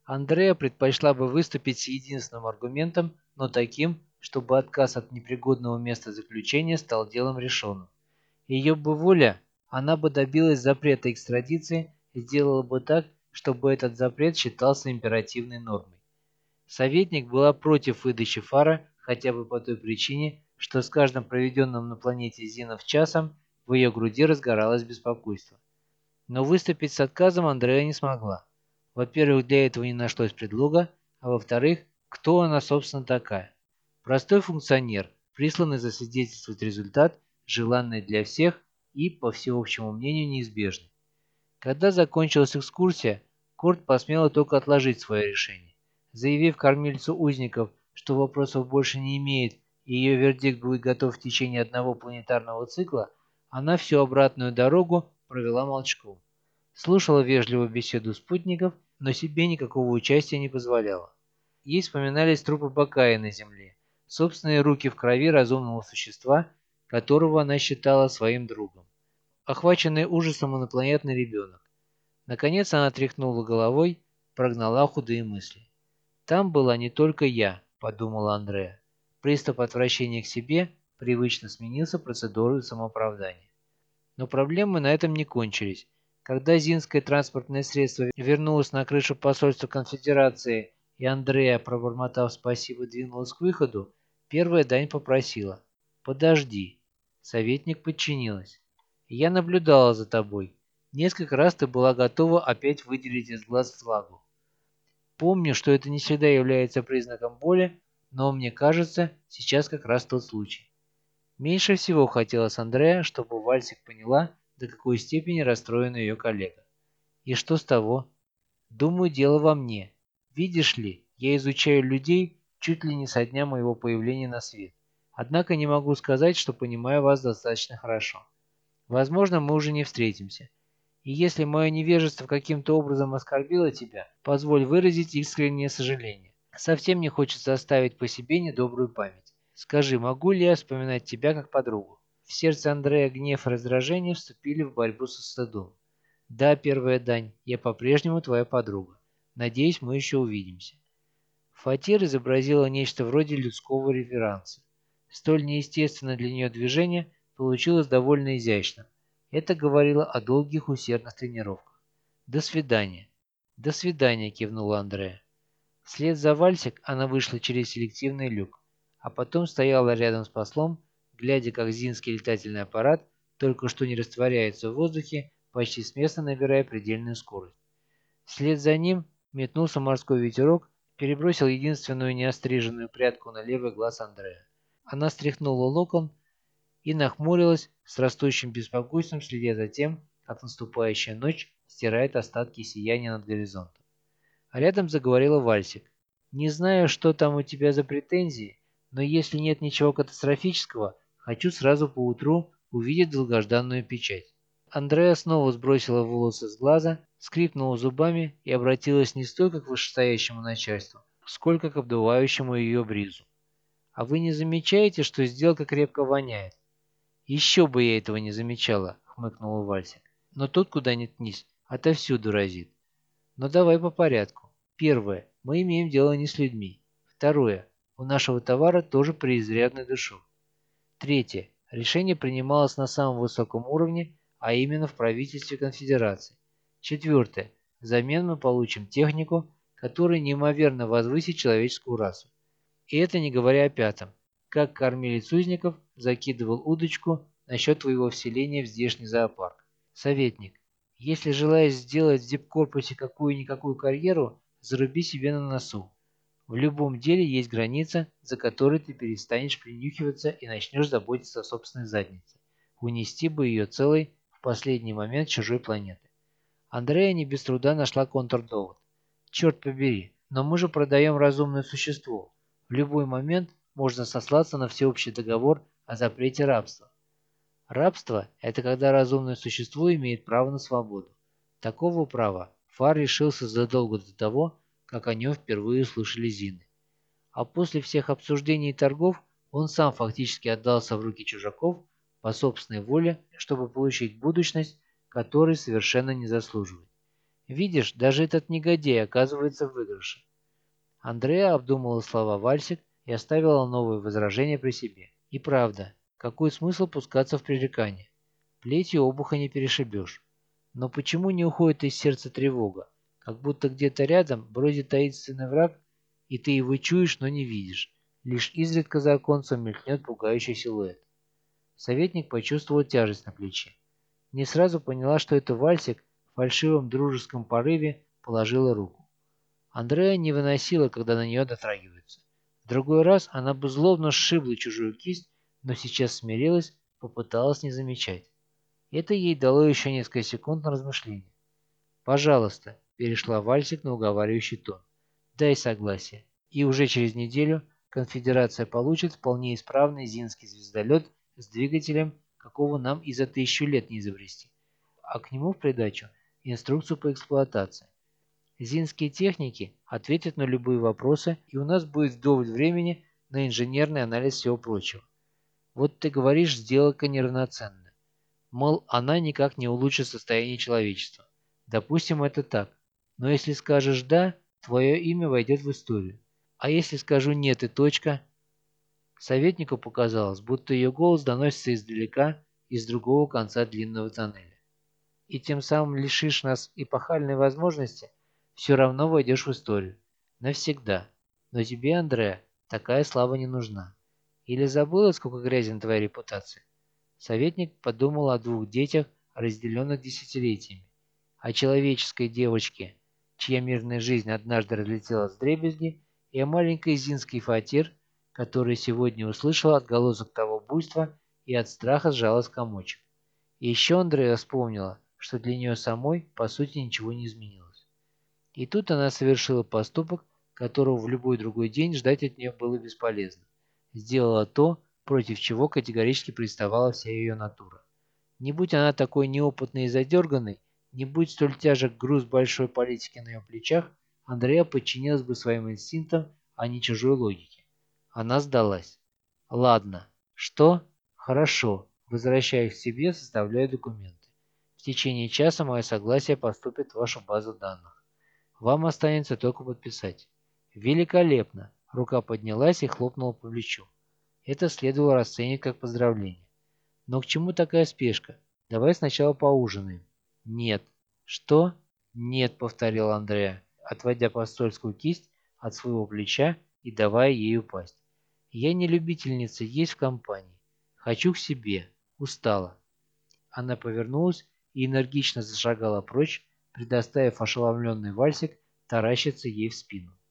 Андреа предпочла бы выступить с единственным аргументом, но таким, чтобы отказ от непригодного места заключения стал делом решенным. Ее бы воля, она бы добилась запрета экстрадиции и сделала бы так, чтобы этот запрет считался императивной нормой. Советник была против выдачи фара хотя бы по той причине, что с каждым проведенным на планете Зинов часом в ее груди разгоралось беспокойство. Но выступить с отказом Андреа не смогла. Во-первых, для этого не нашлось предлога, а во-вторых, кто она, собственно, такая? Простой функционер, присланный засвидетельствовать результат, желанный для всех и, по всеобщему мнению, неизбежный. Когда закончилась экскурсия, Корт посмела только отложить свое решение. Заявив кормильцу узников, что вопросов больше не имеет и ее вердикт будет готов в течение одного планетарного цикла, она всю обратную дорогу провела молчком. Слушала вежливую беседу спутников, но себе никакого участия не позволяла. Ей вспоминались трупы Бакая на земле, собственные руки в крови разумного существа, которого она считала своим другом. Охваченный ужасом инопланетный ребенок. Наконец она тряхнула головой, прогнала худые мысли. «Там была не только я», — подумала Андреа. Приступ отвращения к себе привычно сменился процедурой самооправдания. Но проблемы на этом не кончились. Когда зинское транспортное средство вернулось на крышу посольства Конфедерации, и Андреа, пробормотав спасибо, двинулась к выходу, первая дань попросила: «Подожди». Советник подчинилась. «Я наблюдала за тобой. Несколько раз ты была готова опять выделить из глаз влагу. Помню, что это не всегда является признаком боли, но мне кажется, сейчас как раз тот случай». Меньше всего хотелось Андреа, чтобы Вальсик поняла, до какой степени расстроен ее коллега. И что с того? Думаю, дело во мне. Видишь ли, я изучаю людей чуть ли не со дня моего появления на свет. Однако не могу сказать, что понимаю вас достаточно хорошо. Возможно, мы уже не встретимся. И если мое невежество каким-то образом оскорбило тебя, позволь выразить искреннее сожаление. Совсем не хочется оставить по себе недобрую память. Скажи, могу ли я вспоминать тебя как подругу?» В сердце Андрея гнев и раздражение вступили в борьбу со стыдом. «Да, первая дань, я по-прежнему твоя подруга. Надеюсь, мы еще увидимся». Фатир изобразила нечто вроде людского реверанса. Столь неестественное для нее движение получилось довольно изящным. Это говорило о долгих усердных тренировках. «До свидания». «До свидания», — кивнула Андрея. Вслед за Вальсик она вышла через селективный люк, а потом стояла рядом с послом, глядя, как зинский летательный аппарат только что не растворяется в воздухе, почти с места набирая предельную скорость. Вслед за ним метнулся морской ветерок, перебросил единственную неостриженную прядку на левый глаз Андрея. Она стряхнула локон и нахмурилась с растущим беспокойством, следя за тем, как наступающая ночь стирает остатки сияния над горизонтом. А рядом заговорила Вальсик. «Не знаю, что там у тебя за претензии, но если нет ничего катастрофического, хочу сразу поутру увидеть долгожданную печать». Андреа снова сбросила волосы с глаза, скрипнула зубами и обратилась не столько к вышестоящему начальству, сколько к обдувающему ее бризу. «А вы не замечаете, что сделка крепко воняет?» «Еще бы я этого не замечала», — хмыкнула Вальсик. «Но тут, куда ни ткнись, отовсюду разит. Но давай по порядку. Первое. Мы имеем дело не с людьми. Второе. У нашего товара тоже преизрядный душок. Третье. Решение принималось на самом высоком уровне, а именно в правительстве конфедерации. Четвертое. Взамен мы получим технику, которая неимоверно возвысит человеческую расу. И это не говоря о пятом. Как кормилец узников закидывал удочку насчет твоего вселения в здешний зоопарк. Советник. Если желаешь сделать в дипкорпусе какую-никакую карьеру, заруби себе на носу. В любом деле есть граница, за которой ты перестанешь принюхиваться и начнешь заботиться о собственной заднице. Унести бы ее целой в последний момент чужой планеты. Андрея не без труда нашла контрдовод. Черт побери, но мы же продаем разумное существо. В любой момент можно сослаться на всеобщий договор о запрете рабства. Рабство– это когда разумное существо имеет право на свободу. Такого права Фар решился задолго до того, как о нем впервые услышали Зины. А после всех обсуждений и торгов он сам фактически отдался в руки чужаков по собственной воле, чтобы получить будущность, которой совершенно не заслуживает. Видишь, даже этот негодяй оказывается в выигрыше. Андреа обдумала слова Вальсик и оставила новые возражения при себе. И правда, какой смысл пускаться в пререкание? Плетью обуха не перешибешь. Но почему не уходит из сердца тревога? Как будто где-то рядом бродит таинственный враг, и ты его чуешь, но не видишь. Лишь изредка за оконцем мелькнет пугающий силуэт. Советник почувствовал тяжесть на плече. Не сразу поняла, что это Вальсик в фальшивом дружеском порыве положила руку. Андреа не выносила, когда на нее дотрагиваются. В другой раз она бы злобно сшибла чужую кисть, но сейчас смирилась, попыталась не замечать. Это ей дало еще несколько секунд на размышление. «Пожалуйста», — перешла Вальсик на уговаривающий тон, — «дай согласие, и уже через неделю конфедерация получит вполне исправный зинский звездолет с двигателем, какого нам и за 1000 лет не изобрести, а к нему в придачу инструкцию по эксплуатации. Зинские техники ответят на любые вопросы, и у нас будет вдоволь времени на инженерный анализ всего прочего. Вот ты говоришь, сделка неравноценна. Мол, она никак не улучшит состояние человечества. Допустим, это так. Но если скажешь «да», твое имя войдет в историю. А если скажу «нет» и точка? Советнику показалось, будто ее голос доносится издалека, из другого конца длинного тоннеля. И тем самым лишишь нас эпохальной возможности, все равно войдешь в историю. Навсегда. Но тебе, Андреа, такая слава не нужна. Или забыла, сколько грязи на твоей репутации? Советник подумал о двух детях, разделенных десятилетиями, о человеческой девочке, чья мирная жизнь однажды разлетелась вдребезги, и о маленькой Зинской Фатир, которая сегодня услышала отголосок того буйства и от страха сжалась в комочек. И еще Андреа вспомнила, что для нее самой, по сути, ничего не изменилось. И тут она совершила поступок, которого в любой другой день ждать от нее было бесполезно. Сделала то, против чего категорически приставала вся ее натура. Не будь она такой неопытной и задерганной, не будь столь тяжек груз большой политики на ее плечах, Андреа подчинилась бы своим инстинктам, а не чужой логике. Она сдалась. Ладно. Что? Хорошо. Возвращаюсь к себе, составляю документы. В течение часа мое согласие поступит в вашу базу данных. Вам останется только подписать. Великолепно. Рука поднялась и хлопнула по плечу. Это следовало расценить как поздравление. Но к чему такая спешка? Давай сначала поужинаем. Нет. Что? Нет, повторил Андреа, отводя посольскую кисть от своего плеча и давая ей упасть. Я не любительница есть в компании. Хочу к себе. Устала. Она повернулась и энергично зашагала прочь, предоставив ошеломленный Вальсик таращиться ей в спину.